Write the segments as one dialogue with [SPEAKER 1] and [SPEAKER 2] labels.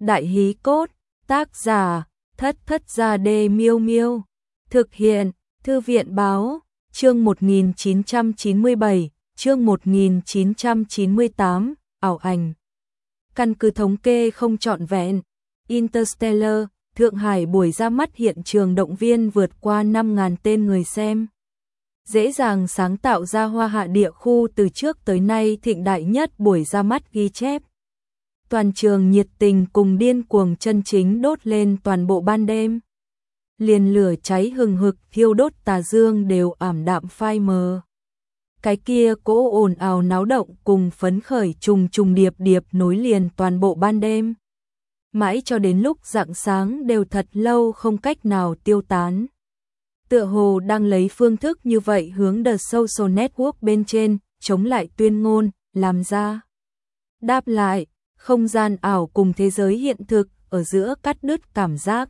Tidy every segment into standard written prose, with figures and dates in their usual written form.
[SPEAKER 1] Đại hí cốt, tác giả, Thất Thất Gia Đê Miêu Miêu. Thực hiện, Thư viện báo, chương 1997, chương 1998, ảo ảnh. Căn cứ thống kê không trọn vẹn, Interstellar, Thượng Hải buổi ra mắt hiện trường động viên vượt qua 5.000 tên người xem. Dễ dàng sáng tạo ra Hoa Hạ địa khu từ trước tới nay thịnh đại nhất buổi ra mắt ghi chép. Toàn trường nhiệt tình cùng điên cuồng chân chính đốt lên toàn bộ ban đêm. Liền lửa cháy hừng hực thiêu đốt tà dương đều ảm đạm phai mờ. Cái kia cỗ ồn ào náo động cùng phấn khởi trùng trùng điệp điệp nối liền toàn bộ ban đêm. Mãi cho đến lúc rạng sáng đều thật lâu không cách nào tiêu tán. Tựa hồ đang lấy phương thức như vậy hướng The Social Network bên trên, chống lại tuyên ngôn, làm ra. Đáp lại, không gian ảo cùng thế giới hiện thực, ở giữa cắt đứt cảm giác.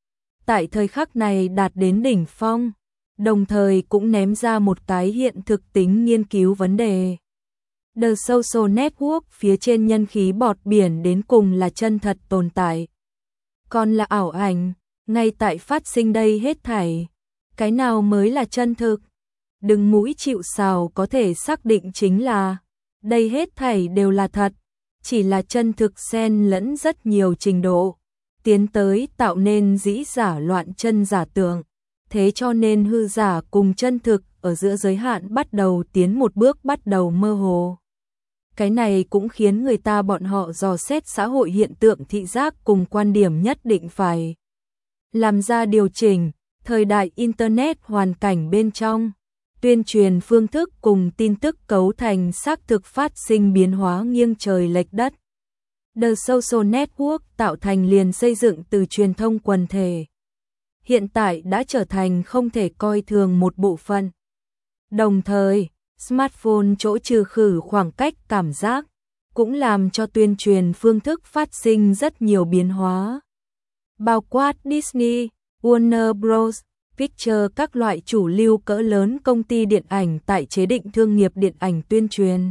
[SPEAKER 1] Tại thời khắc này đạt đến đỉnh phong, đồng thời cũng ném ra một cái hiện thực tính nghiên cứu vấn đề. The Social Network phía trên nhân khí bọt biển đến cùng là chân thật tồn tại. Còn là ảo ảnh, ngay tại phát sinh đây hết thảy. Cái nào mới là chân thực? Đừng mũi chịu sào có thể xác định chính là đây hết thảy đều là thật, chỉ là chân thực xen lẫn rất nhiều trình độ, tiến tới tạo nên dĩ giả loạn chân giả tưởng. Thế cho nên hư giả cùng chân thực ở giữa giới hạn bắt đầu tiến một bước bắt đầu mơ hồ. Cái này cũng khiến người ta bọn họ dò xét xã hội hiện tượng thị giác cùng quan điểm nhất định phải làm ra điều chỉnh. Thời đại Internet hoàn cảnh bên trong, tuyên truyền phương thức cùng tin tức cấu thành xác thực phát sinh biến hóa nghiêng trời lệch đất. The Social Network tạo thành liền xây dựng từ truyền thông quần thể. Hiện tại đã trở thành không thể coi thường một bộ phận. Đồng thời, smartphone chỗ trừ khử khoảng cách cảm giác, cũng làm cho tuyên truyền phương thức phát sinh rất nhiều biến hóa. Bao quát Disney, Warner Bros. Pictures các loại chủ lưu cỡ lớn công ty điện ảnh tại chế định thương nghiệp điện ảnh tuyên truyền.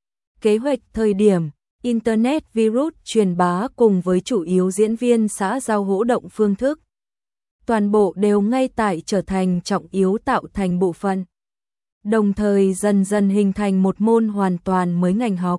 [SPEAKER 1] Kế hoạch thời điểm, Internet virus truyền bá cùng với chủ yếu diễn viên xã giao hỗ động phương thức. Toàn bộ đều ngay tại trở thành trọng yếu tạo thành bộ phận. Đồng thời dần dần hình thành một môn hoàn toàn mới ngành học.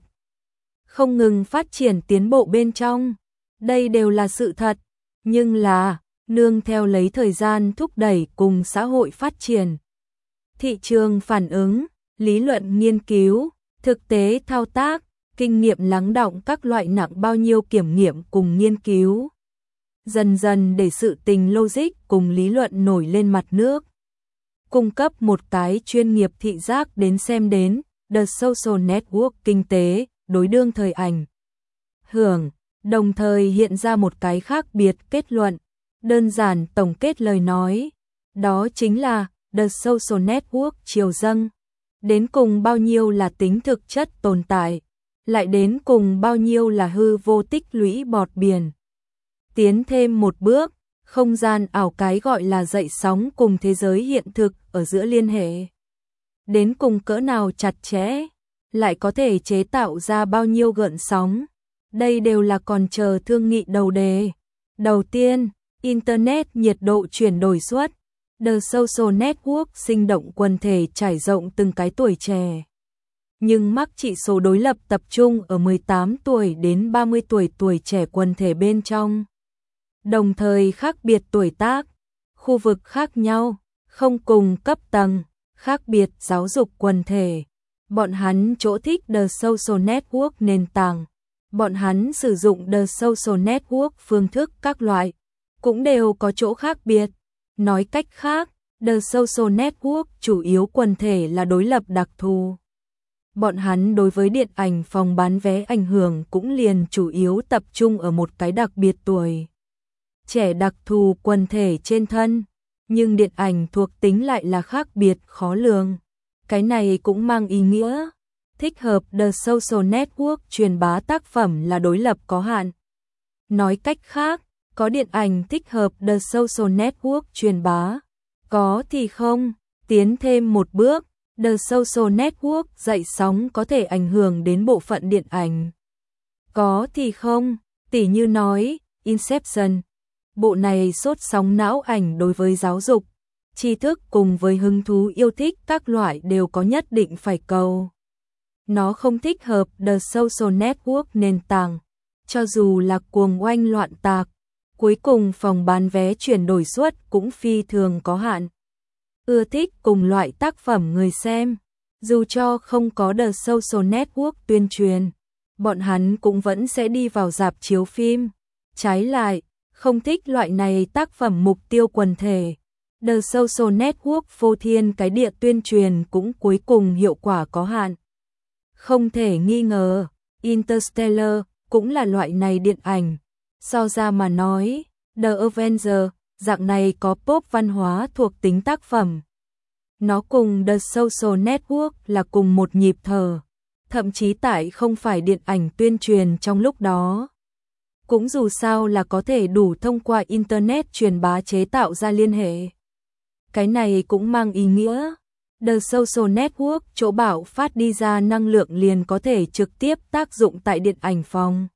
[SPEAKER 1] Không ngừng phát triển tiến bộ bên trong. Đây đều là sự thật, nhưng là nương theo lấy thời gian thúc đẩy cùng xã hội phát triển. Thị trường phản ứng, lý luận nghiên cứu, thực tế thao tác, kinh nghiệm lắng đọng các loại nặng bao nhiêu kiểm nghiệm cùng nghiên cứu. Dần dần để sự tình logic cùng lý luận nổi lên mặt nước. Cung cấp một cái chuyên nghiệp thị giác đến xem đến, The Social Network kinh tế, đối đương thời ảnh hưởng, đồng thời hiện ra một cái khác biệt kết luận. Đơn giản tổng kết lời nói, đó chính là The Social Network chiều dâng. Đến cùng bao nhiêu là tính thực chất tồn tại, lại đến cùng bao nhiêu là hư vô tích lũy bọt biển. Tiến thêm một bước, không gian ảo cái gọi là dậy sóng cùng thế giới hiện thực ở giữa liên hệ. Đến cùng cỡ nào chặt chẽ, lại có thể chế tạo ra bao nhiêu gợn sóng. Đây đều là còn chờ thương nghị đầu đề. Đầu tiên, Internet nhiệt độ chuyển đổi suất, The Social Network sinh động quần thể trải rộng từng cái tuổi trẻ. Nhưng mắc chỉ số đối lập tập trung ở 18 tuổi đến 30 tuổi trẻ quần thể bên trong. Đồng thời khác biệt tuổi tác, khu vực khác nhau, không cùng cấp tầng, khác biệt giáo dục quần thể. Bọn hắn chỗ thích The Social Network nền tảng. Bọn hắn sử dụng The Social Network phương thức các loại. Cũng đều có chỗ khác biệt. Nói cách khác, The Social Network chủ yếu quần thể là đối lập đặc thù. Bọn hắn đối với điện ảnh phòng bán vé ảnh hưởng cũng liền chủ yếu tập trung ở một cái đặc biệt tuổi trẻ đặc thù quần thể trên thân, nhưng điện ảnh thuộc tính lại là khác biệt khó lường. Cái này cũng mang ý nghĩa thích hợp The Social Network truyền bá tác phẩm là đối lập có hạn. Nói cách khác, có điện ảnh thích hợp The Social Network truyền bá, có thì không. Tiến thêm một bước, The Social Network dậy sóng có thể ảnh hưởng đến bộ phận điện ảnh, có thì không. Tỉ như nói, Inception. Bộ này sốt sóng não ảnh đối với giáo dục, tri thức cùng với hứng thú yêu thích các loại đều có nhất định phải cầu. Nó không thích hợp The Social Network nền tảng, cho dù là cuồng oanh loạn tạc, cuối cùng phòng bán vé chuyển đổi suất cũng phi thường có hạn. Ưa thích cùng loại tác phẩm người xem, dù cho không có The Social Network tuyên truyền, bọn hắn cũng vẫn sẽ đi vào rạp chiếu phim. Trái lại, không thích loại này tác phẩm mục tiêu quần thể, The Social Network phô thiên cái địa tuyên truyền cũng cuối cùng hiệu quả có hạn. Không thể nghi ngờ, Interstellar cũng là loại này điện ảnh. So ra mà nói, The Avengers, dạng này có pop văn hóa thuộc tính tác phẩm. Nó cùng The Social Network là cùng một nhịp thở, thậm chí tại không phải điện ảnh tuyên truyền trong lúc đó. Cũng dù sao là có thể đủ thông qua Internet truyền bá chế tạo ra liên hệ. Cái này cũng mang ý nghĩa, The Social Network chỗ bạo phát đi ra năng lượng liền có thể trực tiếp tác dụng tại điện ảnh phòng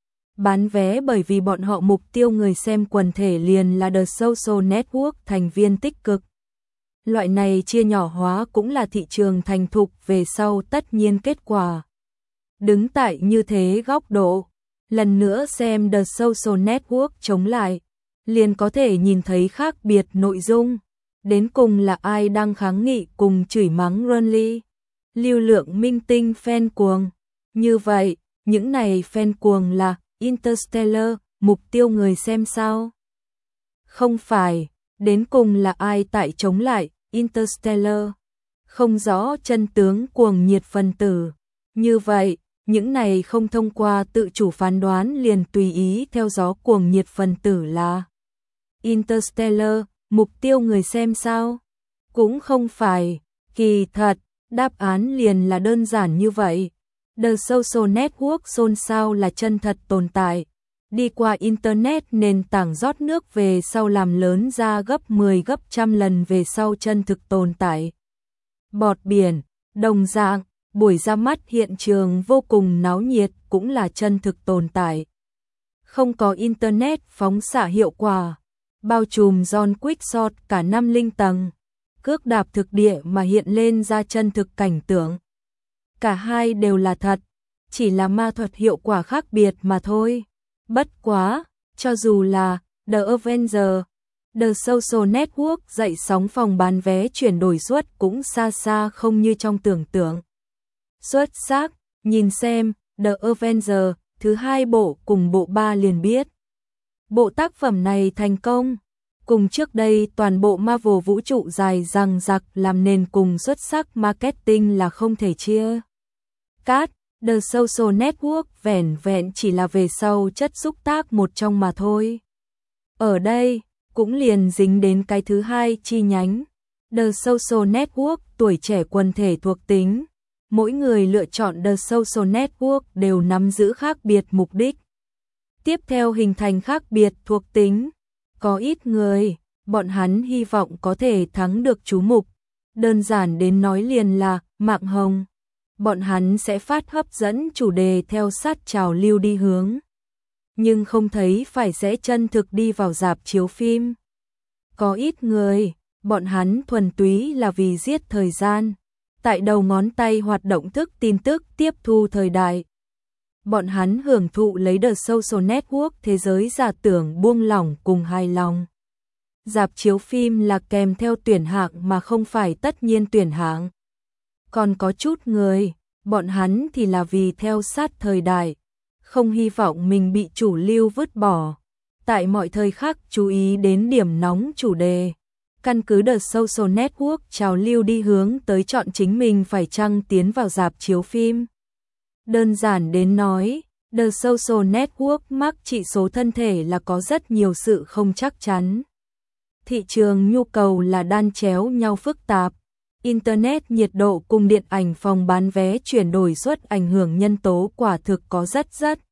[SPEAKER 1] bán vé, bởi vì bọn họ mục tiêu người xem quần thể liền là The Social Network thành viên tích cực. Loại này chia nhỏ hóa cũng là thị trường thành thục về sau tất nhiên kết quả. Đứng tại như thế góc độ, lần nữa xem The Social Network chống lại, liền có thể nhìn thấy khác biệt nội dung. Đến cùng là ai đang kháng nghị cùng chửi mắng Ronly, lưu lượng minh tinh fan cuồng. Như vậy, những này fan cuồng là Interstellar, mục tiêu người xem sao? Không phải, đến cùng là ai tại chống lại Interstellar? Không rõ chân tướng cuồng nhiệt phân tử. Như vậy, những này không thông qua tự chủ phán đoán liền tùy ý theo gió cuồng nhiệt phân tử là Interstellar, mục tiêu người xem sao? Cũng không phải, kỳ thật, đáp án liền là đơn giản như vậy. The Social Network xôn xao là chân thật tồn tại, đi qua Internet nền tảng rót nước về sau làm lớn ra gấp 10 gấp trăm lần về sau chân thực tồn tại. Bọt biển, đồng dạng, buổi ra mắt hiện trường vô cùng náo nhiệt cũng là chân thực tồn tại. Không có Internet phóng xạ hiệu quả, bao trùm John Quick cả 50 tầng, cước đạp thực địa mà hiện lên ra chân thực cảnh tượng. Cả hai đều là thật, chỉ là ma thuật hiệu quả khác biệt mà thôi. Bất quá, cho dù là The Avengers, The Social Network dậy sóng phòng bán vé chuyển đổi suất cũng xa xa không như trong tưởng tượng. Xuất sắc, nhìn xem, The Avengers, thứ 2 bộ cùng bộ 3 liền biết. Bộ tác phẩm này thành công, cùng trước đây toàn bộ Marvel vũ trụ dài dằng dặc làm nền cùng xuất sắc marketing là không thể chia cắt. The Social Network vẻn vẹn chỉ là về sau chất xúc tác một trong mà thôi. Ở đây, cũng liền dính đến cái thứ 2 chi nhánh. The Social Network tuổi trẻ quần thể thuộc tính. Mỗi người lựa chọn The Social Network đều nắm giữ khác biệt mục đích. Tiếp theo hình thành khác biệt thuộc tính. Có ít người, bọn hắn hy vọng có thể thắng được chú mục. Đơn giản đến nói liền là mạng hồng. Bọn hắn sẽ phát hấp dẫn chủ đề theo sát trào lưu đi hướng. Nhưng không thấy phải sẽ chân thực đi vào rạp chiếu phim. Có ít người, bọn hắn thuần túy là vì giết thời gian. Tại đầu ngón tay hoạt động thức tin tức tiếp thu thời đại. Bọn hắn hưởng thụ lấy The Social Network thế giới giả tưởng buông lỏng cùng hài lòng. Rạp chiếu phim là kèm theo tuyển hạng mà không phải tất nhiên tuyển hạng. Còn có chút người, bọn hắn thì là vì theo sát thời đại, không hy vọng mình bị chủ lưu vứt bỏ. Tại mọi thời khắc chú ý đến điểm nóng chủ đề. Căn cứ The Social Network trào lưu đi hướng tới chọn chính mình phải chăng tiến vào rạp chiếu phim. Đơn giản đến nói, The Social Network mắc chỉ số thân thể là có rất nhiều sự không chắc chắn. Thị trường nhu cầu là đan chéo nhau phức tạp. Internet nhiệt độ cùng điện ảnh phòng bán vé chuyển đổi suất ảnh hưởng nhân tố quả thực có rất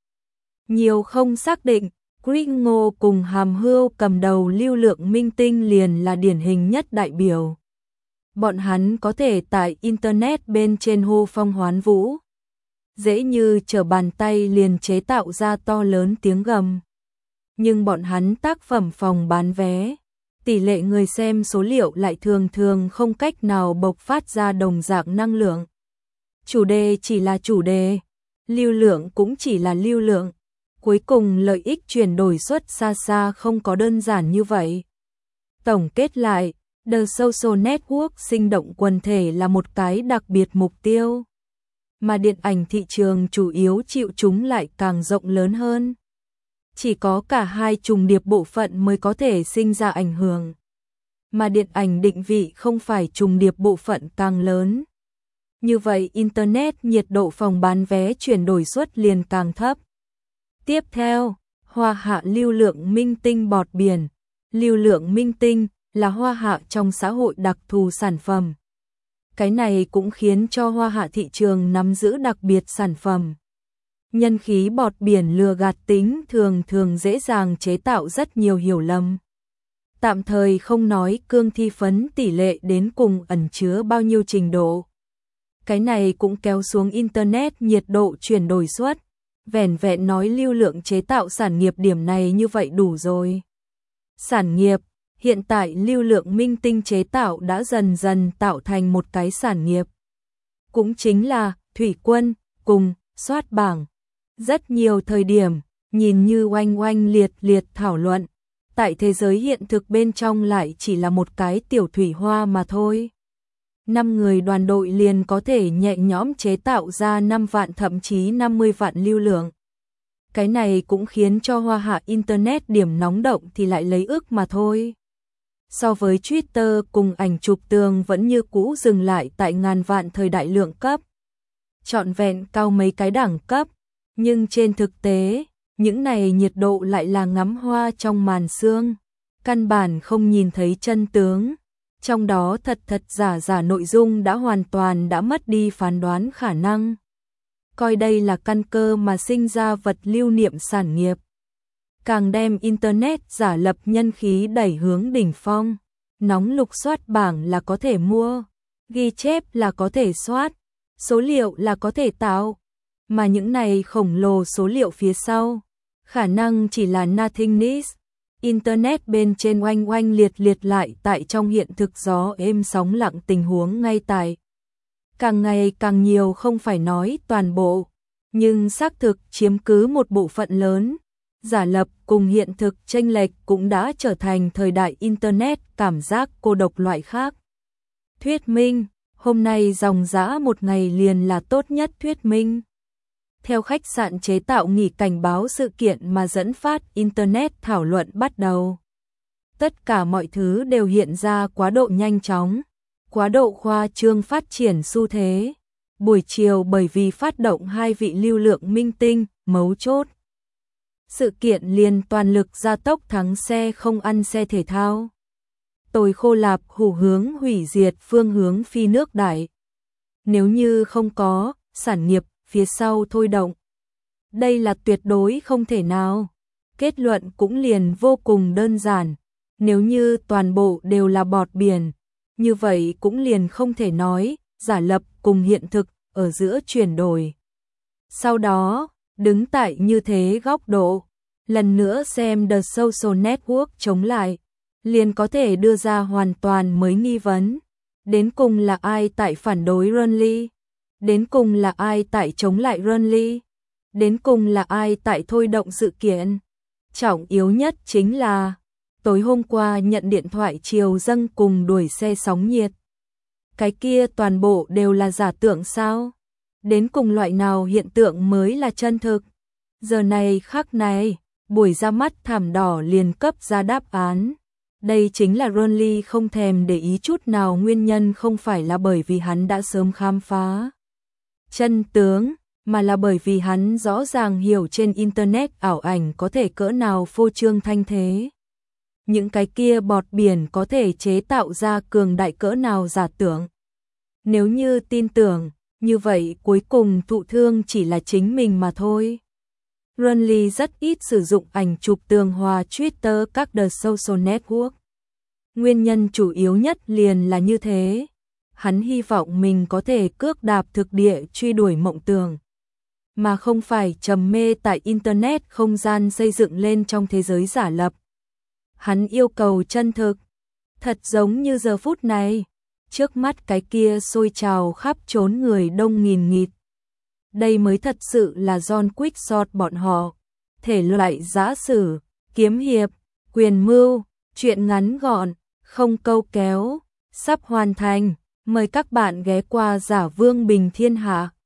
[SPEAKER 1] nhiều không xác định. Gringo cùng Hàm Hưu cầm đầu lưu lượng minh tinh liền là điển hình nhất đại biểu. Bọn hắn có thể tại Internet bên trên hô phong hoán vũ. Dễ như trở bàn tay liền chế tạo ra to lớn tiếng gầm. nhưng bọn hắn tác phẩm phòng bán vé, tỷ lệ người xem số liệu lại thường thường không cách nào bộc phát ra đồng dạng năng lượng. Chủ đề chỉ là chủ đề, lưu lượng cũng chỉ là lưu lượng, cuối cùng lợi ích chuyển đổi suất xa xa không có đơn giản như vậy. Tổng kết lại, The Social Network sinh động quần thể là một cái đặc biệt mục tiêu, mà điện ảnh thị trường chủ yếu chịu chúng lại càng rộng lớn hơn. Chỉ có cả hai trùng điệp bộ phận mới có thể sinh ra ảnh hưởng, mà điện ảnh định vị không phải trùng điệp bộ phận càng lớn. Như vậy Internet nhiệt độ phòng bán vé chuyển đổi suất liền càng thấp. Tiếp theo, hoa hạ lưu lượng minh tinh bọt biển. Lưu lượng minh tinh là hoa hạ trong xã hội đặc thù sản phẩm. Cái này cũng khiến cho hoa hạ thị trường nắm giữ đặc biệt sản phẩm. Nhân khí bọt biển lừa gạt tính thường thường dễ dàng chế tạo rất nhiều hiểu lầm. Tạm thời không nói cương thi phấn tỷ lệ đến cùng ẩn chứa bao nhiêu trình độ. Cái này cũng kéo xuống Internet nhiệt độ chuyển đổi suất. Vẻn vẹn nói lưu lượng chế tạo sản nghiệp điểm này như vậy đủ rồi. Sản nghiệp, hiện tại lưu lượng minh tinh chế tạo đã dần dần tạo thành một cái sản nghiệp. Cũng chính là thủy quân, cùng, soát bảng. Rất nhiều thời điểm, nhìn như oanh oanh liệt liệt thảo luận, tại thế giới hiện thực bên trong lại chỉ là một cái tiểu thủy hoa mà thôi. 5 người đoàn đội liền có thể nhẹ nhõm chế tạo ra 5 vạn thậm chí 50 vạn lưu lượng. Cái này cũng khiến cho hoa hạ Internet điểm nóng động thì lại lấy ức mà thôi. So với Twitter cùng ảnh chụp tường vẫn như cũ dừng lại tại ngàn vạn thời đại lượng cấp. Trọn vẹn cao mấy cái đẳng cấp, nhưng trên thực tế, những này nhiệt độ lại là ngắm hoa trong màn sương, căn bản không nhìn thấy chân tướng. Trong đó thật giả nội dung đã hoàn toàn đã mất đi phán đoán khả năng. Coi đây là căn cơ mà sinh ra vật lưu niệm sản nghiệp. Càng đem Internet giả lập nhân khí đẩy hướng đỉnh phong. Nóng lục soát bảng là có thể mua, ghi chép là có thể soát, số liệu là có thể tạo. Mà những này khổng lồ số liệu phía sau, khả năng chỉ là nothingness. Internet bên trên oanh oanh liệt liệt lại tại trong hiện thực gió êm sóng lặng tình huống ngay tại. Càng ngày càng nhiều không phải nói toàn bộ, nhưng xác thực chiếm cứ một bộ phận lớn. Giả lập cùng hiện thực chênh lệch cũng đã trở thành thời đại Internet cảm giác cô độc loại khác. Thuyết minh, hôm nay dòng dã một ngày liền là tốt nhất thuyết minh. Theo khách sạn chế tạo nghỉ cảnh báo sự kiện mà dẫn phát Internet thảo luận bắt đầu. Tất cả mọi thứ đều hiện ra quá độ nhanh chóng, quá độ khoa trương phát triển xu thế. Buổi chiều bởi vì phát động 2 vị lưu lượng minh tinh, mấu chốt. Sự kiện liền toàn lực gia tốc thắng xe không ăn xe thể thao. Tồi khô lạp hủ hướng hủy diệt phương hướng phi nước đại. Nếu như không có, sản nghiệp phía sau thôi động. Đây là tuyệt đối không thể nào. Kết luận cũng liền vô cùng đơn giản. Nếu như toàn bộ đều là bọt biển, như vậy cũng liền không thể nói, giả lập cùng hiện thực ở giữa chuyển đổi. Sau đó, đứng tại như thế góc độ, lần nữa xem The Social Network chống lại, liền có thể đưa ra hoàn toàn mới nghi vấn. Đến cùng là ai tại phản đối Runly? Đến cùng là ai tại chống lại Runly? Đến cùng là ai tại thôi động sự kiện? Trọng yếu nhất chính là, tối hôm qua nhận điện thoại chiều dâng cùng đuổi xe sóng nhiệt. Cái kia toàn bộ đều là giả tưởng sao? Đến cùng loại nào hiện tượng mới là chân thực? Giờ này khắc này, buổi ra mắt thảm đỏ liền cấp ra đáp án. Đây chính là Runly không thèm để ý chút nào, nguyên nhân không phải là bởi vì hắn đã sớm khám phá chân tướng, mà là bởi vì hắn rõ ràng hiểu trên Internet ảo ảnh có thể cỡ nào phô trương thanh thế. Những cái kia bọt biển có thể chế tạo ra cường đại cỡ nào giả tưởng. Nếu như tin tưởng, như vậy cuối cùng thụ thương chỉ là chính mình mà thôi. Runly rất ít sử dụng ảnh chụp tường hòa Twitter các The Social Network. Nguyên nhân chủ yếu nhất liền là như thế. Hắn hy vọng mình có thể cước đạp thực địa truy đuổi mộng tưởng. mà không phải trầm mê tại Internet không gian xây dựng lên trong thế giới giả lập. Hắn yêu cầu chân thực, thật giống như giờ phút này, trước mắt cái kia sôi trào khắp chốn người đông nghìn nghịt. Đây mới thật sự là John Quick bọn họ, thể loại giã sử, kiếm hiệp, quyền mưu, truyện ngắn gọn, không câu kéo, sắp hoàn thành, mời các bạn ghé qua Giả Vương Bình Thiên Hạ.